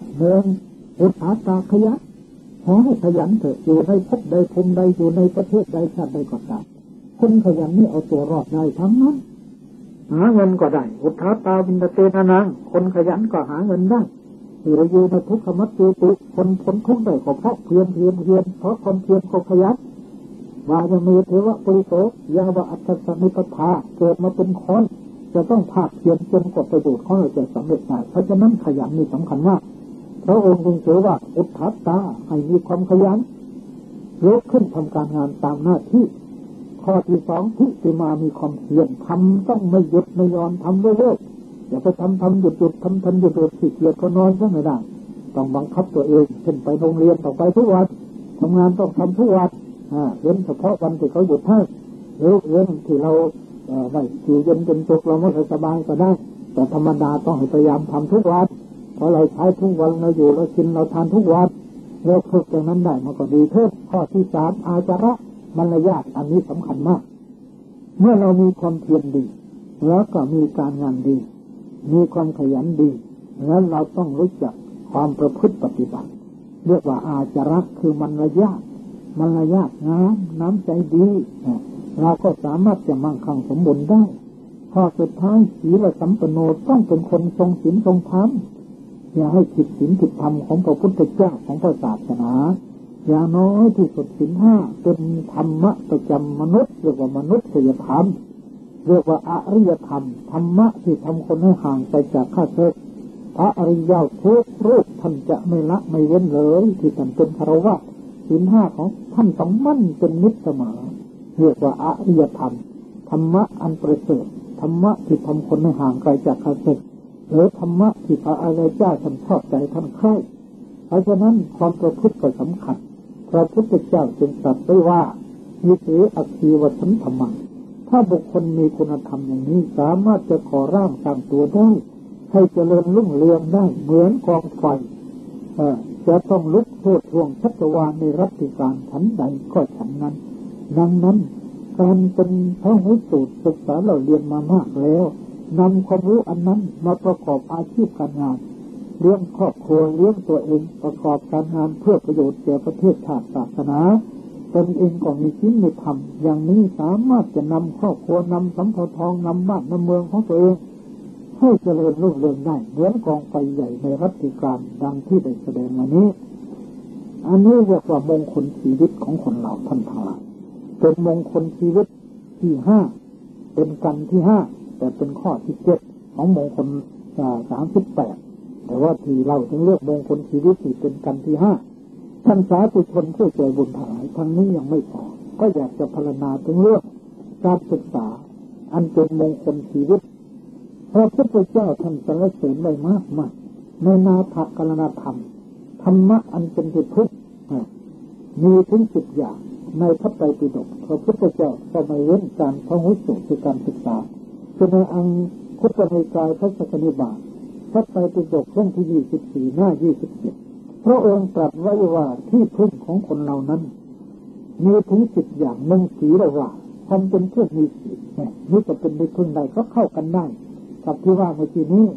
1อุทธตาขยันขอให้ขยันเถอะอยู่ในภพใดภูมิใดอยู่ในประเทศใดชาติใดก็ตามคนขยันนี่เอาตัวรอดได้ทั้งนั้นหาเงินก็ได้อุทธตาวินเตนะนังคนขยันก็หาเงินได้อยู่ในทุกขมัจจุติคนพ้นทุกข์ได้ก็เพราะเพียรเพราะคนเพียรก็ขยันวายมีเทวะปริโสยาวะอัตตสมิปทาเกิดมาเป็นคนจะต้องภาคเพียรจนกว่าประโยชน์ของเราจะสำเร็จได้เพราะฉะนั้นขยันนี่สำคัญมากพระองค์ทรงเชื่อว่าอุทธัตตาให้มีความขยันลุกขึ้นทำการงานตามหน้าที่ข้อที่2ทิฏฐิมามีความเพียรทำต้องไม่หยุดไม่ยอมทำเรื่อยๆอย่าไปทำหยุดทำหยุดขี้เกียจก็นอนก็ไม่ได้ต้องบังคับตัวเองเช่นไปโรงเรียนต้องไปทุกวันทำงานต้องทำทุกวันเว้นเฉพาะวันที่เขาหยุดให้หรือเว้นที่เราไม่อยู่เย็นจนตกเราไม่สบายก็ได้แต่ธรรมดาต้องให้พยายามทำทุกวันเพราะเราใช้ทุกวันเราอยู่เรากินเราทานทุกวันเราฝึกอย่างนั้นได้มันก็ดีเพิ่มข้อที่3อาจาระมารยาทอันนี้สำคัญมากเมื่อเรามีความเพียรดีแล้วก็มีการงานดีมีความขยันดีแล้วเราต้องรู้จักความประพฤติปฏิบัติเรียกว่าอาจาระคือมารยาทน้ำใจดีเราก็สามารถจะมั่งคั่งสมบูรณ์ได้ข้อสุดท้ายศีลสัมปันโนต้องเป็นคนทรงศีลทรงธรรมอย่าให้ผิดศีลผิดธรรมของพระพุทธเจ้าของพระศาสนาอย่างน้อยที่สุดศีล5เป็นธรรมะประจำมนุษย์เรียกว่ามนุษยธรรมเรียกว่าอริยธรรมธรรมะที่ทำคนให้ห่างไปจากข้าศึกพระอริยทุกรูปท่านจะไม่ละไม่เว้นเลยที่ท่านเป็นฆราวาสศีลห้าของท่านต้องมั่นเป็นนิจเสมอเรียกว่าอริยธรรมธรรมะอันประเสริฐธรรมะที่ทำคนให้ห่างไกลจากข้าศึกหรือธรรมะที่พระอริยเจ้าท่านชอบใจท่านใคร่เพราะฉะนั้นความประพฤติก็สำคัญพระพุทธเจ้าจึงตรัสไว้ว่ายิเสอัคคีวสันธรรมังถ้าบุคคลมีคุณธรรมอย่างนี้สามารถจะก่อร่างสร้างตัวได้ให้เจริญรุ่งเรืองได้เหมือนกองไฟจะต้องลุกโชติช่วงชัชวาลในรัติการชั้นใดก็ชั้นนั้นดังนั้นการเป็นพระหูสูตรศึกษาเราเรียนมามากแล้วนำความรู้อันนั้นมาประกอบอาชีพการงานเลี้ยงครอบครัวเลี้ยงตัวเองประกอบการงานเพื่อประโยชน์แก่ประเทศชาติศาสนาตนเองก็มีศีลมีธรรมอย่างนี้สามารถจะนำครอบครัวนำสำเภาทองนำบ้านนำเมืองของตัวเองให้เจริญรุ่งเรืองได้เหมือนกองไฟใหญ่ในรัชกาลดังที่ได้แสดงมานี้อันนี้เรียกว่ามงคลชีวิตของคนเราท่านทั้งหลายเป็นมงคลชีวิตที่5เป็นกันที่5แต่เป็นข้อที่7ของมงคล38แต่ว่าที่เราถึงเลือกมงคลชีวิตที่เป็นกันที่5ท่านสาธุชนผู้ใจบุญทั้งหลายทั้งนี้ยังไม่พอก็อยากจะพรรณนาถึงเรื่องการศึกษาอันเป็นมงคลชีวิตพระพุทธเจ้าท่านสรรเสริญไว้มากมายในนาถกรณธรรมธรรมะอันเป็นที่พึ่งมีถึง10อย่างในพระไตรปิฎกพระพุทธเจ้าก็ไม่เว้นการพหุสูตรคือการศึกษาคือในอังคุตนิกายพระสักนิบาตพระไตรปิฎกเล่มที่24หน้า27พระองค์ตรัสไว้ว่าที่พึ่งของคนเหล่านั้นมีถึง10อย่างหนึ่งศีลว่าความเป็นเพื่อนมีศีลนี่ก็เป็นที่พึ่งได้ก็เข้ากันได้กับที่ว่าเมื่อกี้นี้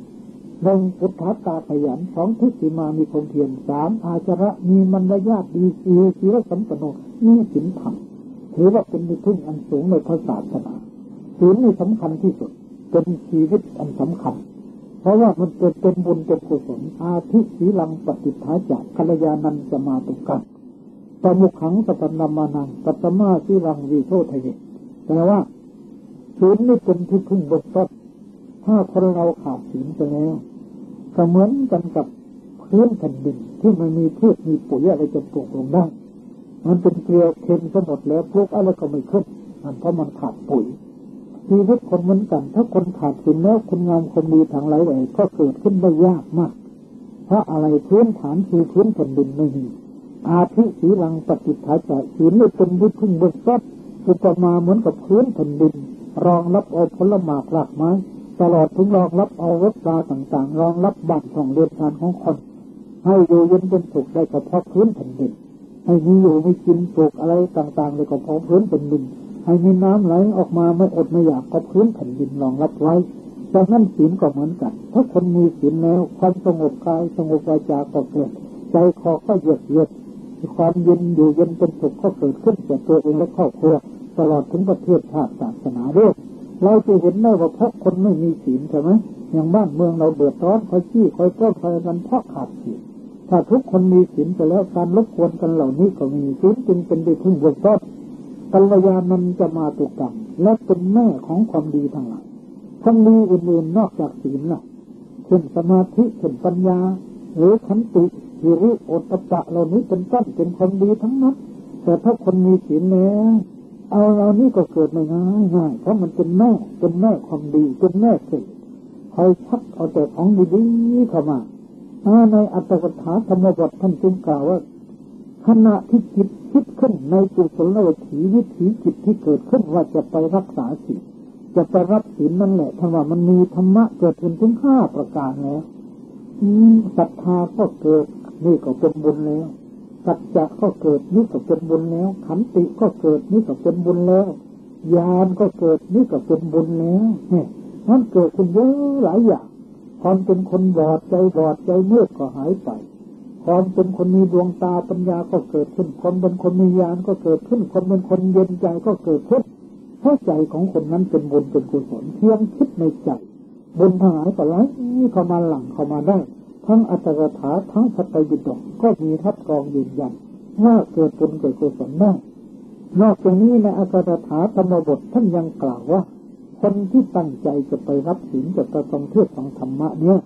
1พุทธตาขยัน2ทิฏฐิมามีความเพียร3อาจาระมีมารยาทดี4ศีลสัมปันโนมีศีลธรรมถือว่าเป็นที่พึ่งอันสูงในพระศาสนาศีลนี่สำคัญที่สุดเป็นชีวิตอันสำคัญเพราะว่ามันเป็นบุญเป็นกุศลอาทิศีลังปฏิภาจะกัลยาณันจะมาตุกันปมุขังสัพพนามานังปัตตมาศีลังวิโชทะเยแปลว่าศีลนี่เป็นที่พึ่งเบื้องต้นถ้าคนเราขาดศีลไปแล้วก็เหมือนกันกับพื้นแผ่นดินที่ไม่มีพืชมีปุ๋ยอะไรจะปลูกลงได้มันเป็นเกลียวเค็มซะหมดแล้วปลูกอะไรก็ไม่ขึ้นเพราะมันขาดปุ๋ยชีวิตคนเหมือนกันถ้าคนขาดศีลแล้วคุณงามคนดีทางหลายแหล่ก็เกิดขึ้นได้ยากมากเพราะอะไรพื้นฐานคือพื้นแผ่นดินไม่มีอาทิศีลังปฏิภาจะศีลนี่เป็นที่พึ่งเบื้องต้นอุปมาเหมือนกับพื้นแผ่นดินรองรับเอาผลไม้รากไม้ตลอดถึงรองรับเอาวัตถุต่างๆรองรับบ้านของเรือนชานของคนให้อยู่เย็นเป็นสุขได้ก็เพราะพื้นแผ่นดินให้มีอยู่ไม่กินปลูกอะไรต่างๆเลยก็เพราะพื้นแผ่นดินให้มีน้ำไหลออกมาไม่อดไม่อยากก็พื้นแผ่นดินรองรับไว้ดังนั้นศีลก็เหมือนกันถ้าคนมีศีลแล้วความสงบกายสงบวาจาก็เกิดใจคอก็เยือกเย็นความเย็นอยู่เย็นเป็นสุขก็เกิดขึ้นแก่ตัวเองและครอบครัวตลอดถึงประเทศชาติศาสนาด้วยเราจะเห็นได้ว่าเพราะคนไม่มีศีลใช่ไหมอย่างบ้านเมืองเราเดือดร้อนคอยจี้คอยปล้นคอยกันเพราะขาดศีลถ้าทุกคนมีศีลไปแล้วการรบกวนกันเหล่านี้ก็มีศีลจึงเป็นที่พึ่งเบื้องต้นกัลยาณันจะมาตุกังและเป็นแม่ของความดีทั้งหลายทั้งนี้อื่นๆนอกจากศีลล่ะเช่นสมาธิเช่นปัญญาหรือขันติหิริโอตตัปปะเหล่านี้เป็นต้นเป็นความดีทั้งนั้นแต่ถ้าคนมีศีลแล้วเอาเรานี่ก็เกิดไม่ง่ายเพราะมันเป็นแม่ความดีเป็นแม่ศีลคอยชักเอาแต่ของดีๆเข้ามาในอัตถกถาธรรมบทท่านจึงกล่าวว่าขณะที่จิตคิดขึ้นในกุศลวิถีจิตที่เกิดขึ้นว่าจะไปรักษาศีลจะไปรับศีลนั่นแหละถ้าว่ามันมีธรรมะเกิดขึ้นถึง5ประการแล้วศรัทธาก็เกิดนี่ก็เป็นบุญแล้วสัจจะก็เกิดนี่ก็เป็นบุญแล้วขันติก็เกิดนี่ก็เป็นบุญแล้วญาณก็เกิดนี่ก็เป็นบุญแล้วเนี่ยมันเกิดขึ้นเยอะหลายอย่างความเป็นคนบอดใจมืดก็หายไปความเป็นคนมีดวงตาปัญญาก็เกิดขึ้นความเป็นคนมีญาณก็เกิดขึ้นความเป็นคนเย็นใจก็เกิดขึ้นเพราะใจของคนนั้นเป็นบุญเป็นกุศลเพียงคิดในใจบุญทั้งหลายก็ไหลเข้ามาหลั่งเข้ามาได้ทั้งอัตถกถาทั้งพระไตรปิฎกก็มีรับรองยืนยันว่าเกิดบุญเกิดกุศลได้นอกจากนี้ในอัตถกถาธรรมบทท่านยังกล่าวว่าคนที่ตั้งใจจะไปรับศีลจะประพฤติเทศน์ของธรรมะเนี่ย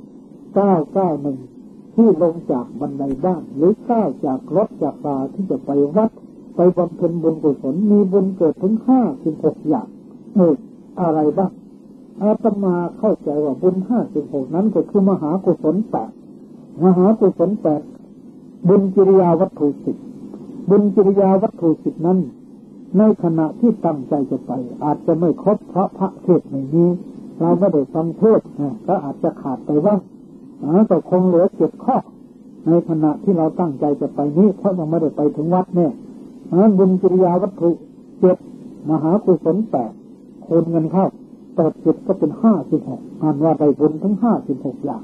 991ที่ลงจากบันไดบ้านหรือก้าวจากรถจากลาที่จะไปวัดไปบำเพ็ญบุญกุศลมีบุญเกิดถึง56อย่างอะไรบ้างอาตมาเข้าใจว่าบุญ56นั้นก็คือมหากุศล8มหากุศล8บุญกิริยาวัตถุ10บุญกิริยาวัตถุ10นั้นในขณะที่ตั้งใจจะไปอาจจะไม่ครบเพราะพระเทศน์ไม่มีเราไม่ได้ฟังเทศน์ก็อาจจะขาดไปบ้างแต่คงเหลือ7ข้อในขณะที่เราตั้งใจจะไปนี้เพราะยังไม่ได้ไปถึงวัดเนี่ยบุญกิริยาวัตถุ7มหากุศล8คูณเงินเข้าต่อ7ก็เป็น56อ่านว่าได้บุญทั้ง56อย่าง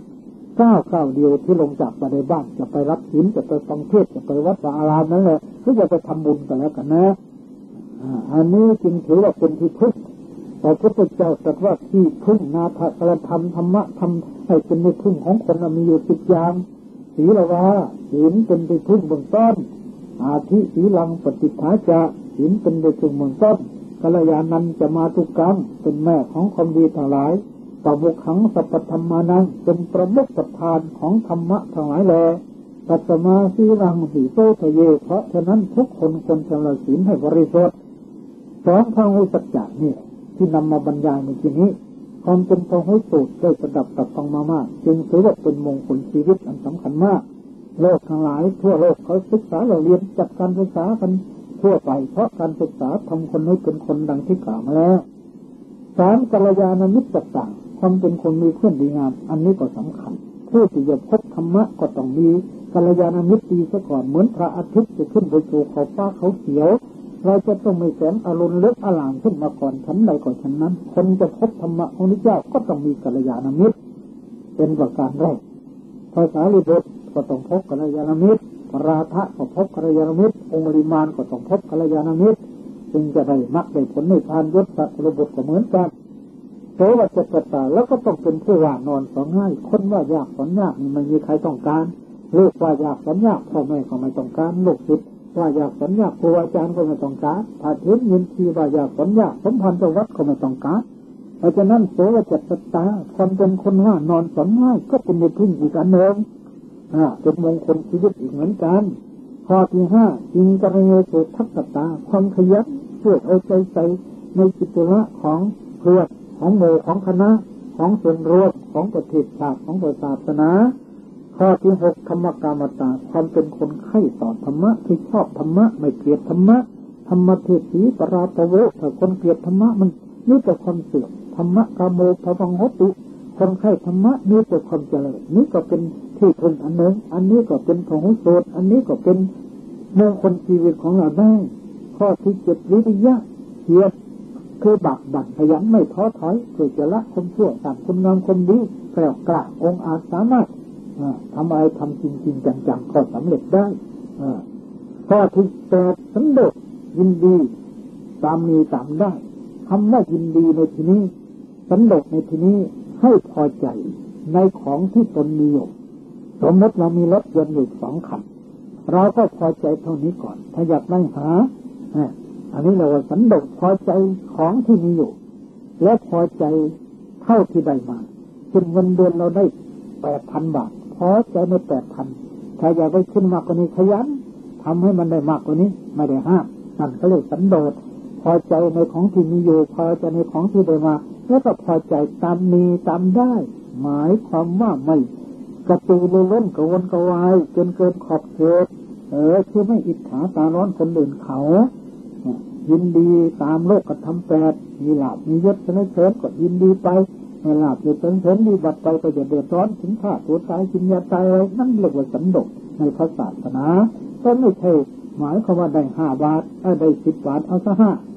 9เดียวที่ลงจากบันไดบ้านจะไปรับศีลจะไปฟังเทศน์จะไปวัดวาอารามนั่นแหละหรือจะไปทำบุญกันแล้วกันนะอันนี้จึงถือว่าเป็นที่พึ่งพระพุทธเจ้าตรัสว่าที่พึ่งนาถกรธรรมธรรมะทำให้เป็นที่พึ่งของคนมีอยู่10อย่างศีลวาศีลเป็นที่พึ่งเบื้องต้นอาทิศีลังปฏิฐาจะศีลเป็นที่พึ่งเบื้องต้นกัลยาณันจะมาทุกกรรมเป็นแม่ของความดีทั้งหลายปมุขังสัพพธรรมานังเป็นประมุขประธานของธรรมะทั้งหลายแลปัสสมาสีลังสีโตทะเยเพราะฉะนั้นทุกคนควรชำระศีลให้บริสุทธิ์สองพหุสัจจะนี่ที่นำมาบรรยายในที่นี้ความเป็นพหุสูตรได้ประดับกับฟังมามากจึงถือว่าเป็นมงคลชีวิตอันสำคัญมากโลกทั้งหลายทั่วโลกเขาศึกษาเราเรียนจัดการศึกษากันทั่วไปเพราะการศึกษาทำคนให้เป็นคนดังที่กล่าวมาแล้วสามกัลยาณมิตรต่างความเป็นคนมีเพื่อนดีงามอันนี้ก็สำคัญผู้ที่จะพบธรรมะก็ต้องมีกัลยาณมิตรดีซะก่อนเหมือนพระอาทิตย์จะขึ้นไปสู่ขอบฟ้าเขาเขียวเราจะต้องไม่แสงอรุณเลิกอล่ามขึ้นมาก่อนชั้นใดก่อนชั้นนั้นคนจะพบธรรมะของพระเจ้าก็ต้องมีกัลยาณมิตรเป็นประการแรกภาษาลิบุตรก็ต้องพบกัลยาณมิตรพระราธะก็พบกัลยาณมิตรองค์ริมานก็ต้องพบกัลยาณมิตรจึงจะได้มรรคได้ผลในทานยศสัตว์ระบบก็เหมือนกันโสวัจจตาแล้วก็ต้องเป็นผู้ว่านอนสอนง่ายคนว่ายากสอนยากนี่ไม่มีใครต้องการลูกว่าอยากสอนยากพ่อแม่ก็ไม่ต้องการลูกศิษย์ว่าอยากสอนยากครูอาจารย์ก็ไม่ต้องการถ้าเห็นยินทีว่าอยากสอนยากสมพันธ์วัดก็ไม่ต้องการเพราะฉะนั้นโสวัจจตาความเป็นคนว่านอนสอนง่ายก็เป็นในพึ่งอีกอันหนึ่งเป็นมงคลชีวิตอีกเหมือนกันข้อที่5อิงกรณีโสทัศตาความขยันเพื่อเอาใจใส่ในกิจละของเพื่อนของหมู่ของคณะของส่วนรวมของประเทศชาติของศาสนาข้อที่6ธรรมกามตาความเป็นคนใคร่ต่อธรรมะที่ชอบธรรมะไม่เกลียดธรรมะธรรมเทศีปราปโวถ้าคนเกลียดธรรมะมันนี่แต่ความเสื่อมธรรมะกามโมภวังโหติคนใคร่ธรรมะนี่แต่ความเจริญนี่ก็เป็นที่พึ่งอันหนึ่งอันนี้ก็เป็นพหุสูตรอันนี้ก็เป็นมงคลชีวิตของเราได้ข้อที่7วิริยะเพียรคือบักบั่นขยันไม่ท้อถอยเพื่อจะละความชั่วตามคุณงามความดีแกล้วกล้าองอาจสามารถทำอะไรทำจริงๆจังๆก็สำเร็จได้ข้อที่8สันโดษยินดีตามมีตามได้คำว่ายินดีในที่นี้สันโดษในที่นี้ให้พอใจในของที่ตนมีอยู่สมมติเรามีรถยนต์อยู่2 คันเราก็พอใจเท่านี้ก่อนถ้าอยากได้หาอันนี้เราสันโดษพอใจของที่มีอยู่และพอใจเท่าที่ได้มาเช่นเงินเดือนเราได้ 8,000 บาทพอใจใน 8,000 ถ้าอยากได้ขึ้นมากกว่านี้ขยันทำให้มันได้มากกว่านี้ไม่ได้ห้ามนั่นก็เรียกสันโดษพอใจในของที่มีอยู่พอใจในของที่ได้มาแล้วก็พอใจตามมีตามได้หมายความว่าไม่กระตือรือร้นกระวนกระวายจนเกินขอบเขตคือไม่อิจฉาตาร้อนคนอื่นเขายินดีตามโลกธรรม8มีลาภมียศเสนอเชิญก็ยินดีไปไม่ลาภอยู่เสนดีบัดไปก็จะเดือดร้อนถึงฆ่าตัวตายกินยาตายอะไรนั่นเรียกว่าสันโดษในพระศาสนาก็ไม่ใช่หมายความว่าได้5 บาทได้10 บาทเอาซะ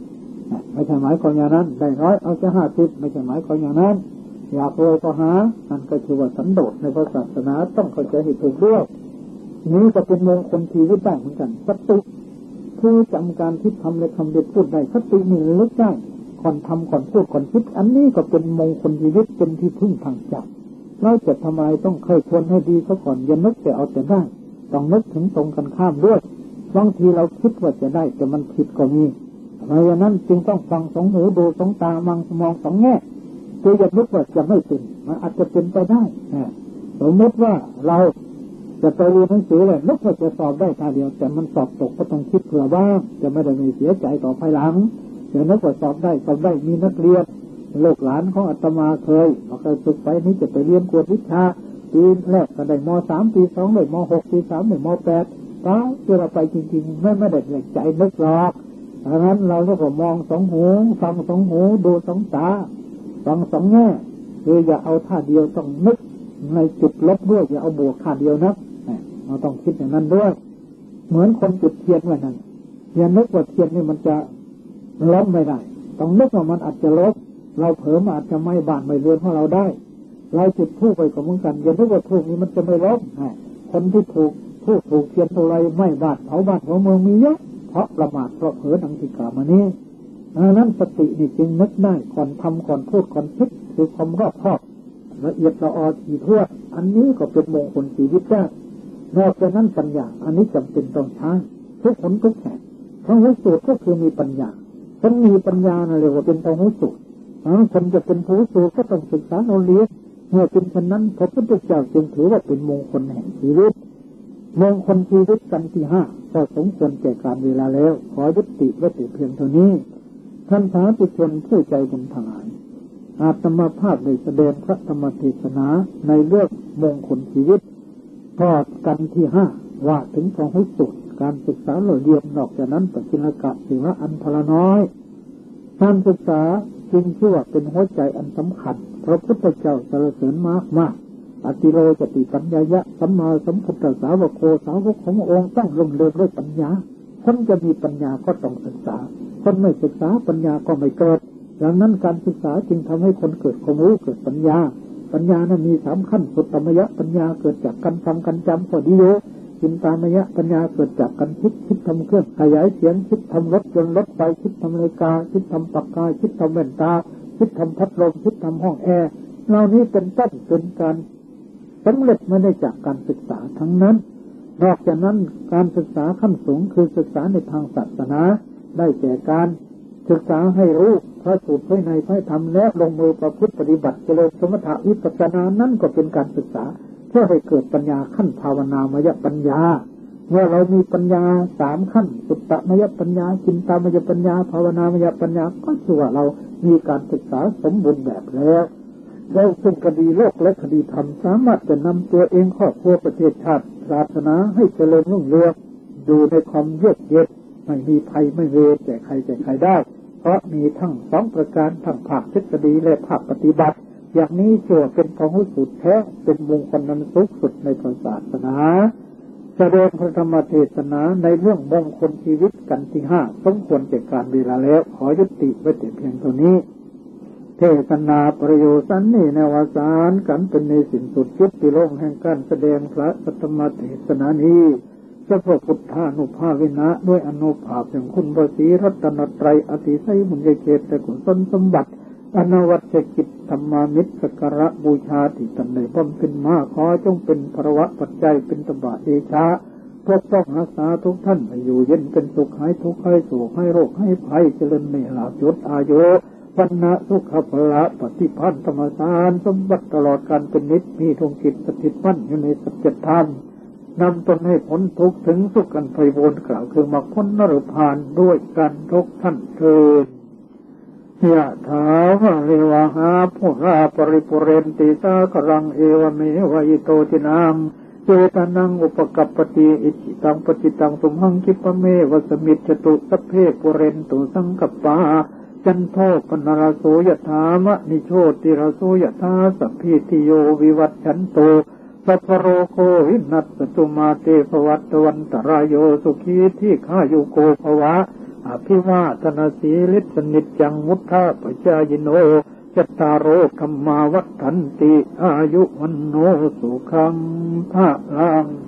5ไม่ใช่หมายความอย่างนั้นได้100เอาซะ50ไม่ใช่หมายความอย่างนั้นอยากรวยก็หานั่นก็คือว่าสันโดษในพระศาสนาต้องเข้าใจให้ถูกด้วยนี้ก็เป็นมงคลชีวิตได้เหมือนกันสติคือจำการคิดทำและคำเด็ดพูดได้สติมีลึกได้ก่อนทำก่อนพูดก่อนคิดอันนี้ก็เป็นมงคลชีวิตเป็นที่พึ่งทางใจเราจะทำอะไรต้องเคยทวนให้ดีซะก่อนอย่านึกแต่เอาแต่ได้ต้องนึกถึงตรงกันข้ามด้วยบางทีเราคิดว่าจะได้แต่มันผิดก็มีเพราะฉะนั้นจึงต้องฟัง2 หูดู2 ตามอง2 แง่คืออย่านึกว่าจะไม่เป็นมันอาจจะเป็นไปได้สมมติว่าเราจะไปเรียนหนังสือเลยนึกว่าจะสอบได้ท่าเดียวแต่มันสอบตกก็ต้องคิดเผื่อบ้างจะไม่ได้มีเสียใจต่อภายหลังเดี๋ยวนึกว่าสอบได้มีนักเรียนลูกหลานของอาตมาเคยฝึกไปนี้จะไปเรียนกวดวิชาปีแรกก็ได้ม.3 ปี2ได้ม.6 ปี 3ได้ม.8ป้าที่เราไปจริงๆไม่ได้ใจนึกหรอกดังนั้นเราก็มองสองหูฟังสองหูดูสองตาฟังสองแง่คืออย่าเอาท่าเดียวต้องนึกในจุดลบด้วยอย่าเอาบวกท่าเดียวนะเราต้องคิดอย่างนั้นด้วยเหมือนคนจุดเทียนไว้นั่นอย่านึกว่าเทียนนี่มันจะล้มไม่ได้ต้องนึกว่ามันอาจจะลบเราเผลอมาอาจจะไหม้บ้านไหม้เรือนของเราได้เราจุดธูปไปก็เหมือนกันอย่านึกว่าธูปนี้มันจะไม่ล้มคนที่ถูกเทียนอะไรไหม้บ้านเผาบ้านเผาเมืองมีเยอะเพราะประมาทเพราะเผลอดังที่กล่าวมานี้ดังนั้นสตินี่จึงนึกได้ก่อนทำก่อนพูดก่อนคิดคือความรอบคอบละเอียดละออถี่ถ้วนอันนี้ก็เป็นมงคลชีวิตได้นอกจากนั้นปัญญาอันนี้จำเป็นต้องใช้ทุกคนทุกแห่งพระหูสูตรก็คือมีปัญญาคนมีปัญญานั่นเรียกว่าเป็นพระหูสูตรคนจะเป็นผู้สูตรก็ต้องศึกษาเราเรียนเมื่อเป็นเช่นนั้นพระพุทธเจ้าจึงถือว่าเป็นมงคลแห่งชีวิตมงคลชีวิตกันที่5ก็สมควรแก่การเวลาแล้วขอยุติไว้แต่เพียงเท่านี้ท่านสาธุชนผู้ใจบุญทั้งหลายอาตมาภาพได้แสดงพระธรรมเทศนาในเรื่องมงคลชีวิตทอดกันที่5ว่าถึงพระหูสูตรการศึกษาเราเรียนนอกจากนั้นปัจจินกะถือว่าอันพลน้อยการศึกษาจึงชื่อว่าเป็นหัวใจอันสำคัญพระพุทธเจ้าสรรเสริญมากอติโลจติปัญญายะสัมมาสัมพุทธสาวโคสาวกขององค์ต้องลงเรืองด้วยปัญญาคนจะมีปัญญาก็ต้องศึกษาคนไม่ศึกษาปัญญาก็ไม่เกิดดังนั้นการศึกษาจึงทำให้คนเกิดความรู้เกิดปัญญานั้นมี3ขั้นสุตตมยปัญญาเกิดจากการฟังการจำก็ดีโยจินตามยปัญญาเกิดจากการคิดทำเครื่องขยายเสียงคิดทำรถยนต์รถไฟคิดทำนาฬิกาคิดทำปากกาคิดทำแว่นตาคิดทำพัดลมคิดทำห้องแอร์เหล่านี้เป็นต้นเป็นการสำเร็จไม่ได้จากการศึกษาทั้งนั้นนอกจากนั้นการศึกษาขั้นสูงคือศึกษาในทางศาสนาได้แก่การศึกษาให้รู้พระสูตรพระในพระธรรมและลงมือประพฤติปฏิบัติเจริญสมถะวิปัสสนานั่นก็เป็นการศึกษาเพื่อให้เกิดปัญญาขั้นภาวนามยปัญญาเมื่อเรามีปัญญา3ขั้นสุตตมยปัญญาจินตามยปัญญาภาวนามยปัญญาก็ถือว่าเรามีการศึกษาสมบูรณ์แบบแล้วเราซึ่งคดีโลกและคดีธรรมสามารถจะนำตัวเองครอบครัวประเทศชาติศาสนาให้เจริญรุ่งเรืองอยู่ในความเยือกเย็นไม่มีภัยไม่เวรแก่ใครได้เพราะมีทั้ง2ประการทั้งภาคทฤษฎีและภาคปฏิบัติอย่างนี้ถือเป็นพระหูสูตรแท้เป็นมงคลนันสูงสุดในศาสนาแสดงพระธรรมเทศนาในเรื่องมงคลชีวิตกันที่5สมควรแก่การเวลาแล้วขอยุติไว้แต่เพียงเท่านี้เทศนาประโยชน์สันนิในวสานกันเป็นในสิ้นสุดยุติลงแห่งการแสดงพระธรรมเทศนานี้เจ้าพระพุทธานุภาเวนะด้วยอนุภาพแห่งคุณพระศรีรัตนตรัยอติไสยมุญเขตแต่กุศลสมบัติอนวัตกิจธรรมามิตรสักการะบูชาที่ตนในบำเพ็ญมาขอจงเป็นภรวะปัจจัยเป็นตบะเดชะปกป้องรักษาทุกท่านให้อยู่เย็นเป็นสุขหายทุกข์ให้โศกให้โรคให้ภัยเจริญในลาภยศอายุวันนะสุขภละปฏิพันธ์ธรรมสารสมบัติตลอดการเป็นนิจมีดวงจิตสถิตมั่นอยู่ในสัจธรรมนำตนให้พ้นทุกข์ถึงสุขกันไพบูลย์กล่าวคือมรรคผลนรพานด้วยกันทุกท่านเถิดยะถาวะริวหาภูราปริปุเรนติสากรังเอวเมวะอิโตตินังเจตานังอุปกัปปติอิจิตังปจิตังสุมหังคิปะเมวะสมิจจตุสัพเพปุเรนตุสังกัปปาจันโทปนรโสยถามะนิโชติรโสยถาสัพพิติโยวิวัชชันโตสัพพโรโควินัสสตุมาเตภวัตวันตรายโยสุขีที่ข้ายุโกภวะอภิวาทนาสีลิสนิจจังมุทธาปจายโนจัตตารโอธรรมาวัฏฐันติอายุวันโนสุขังภะลัง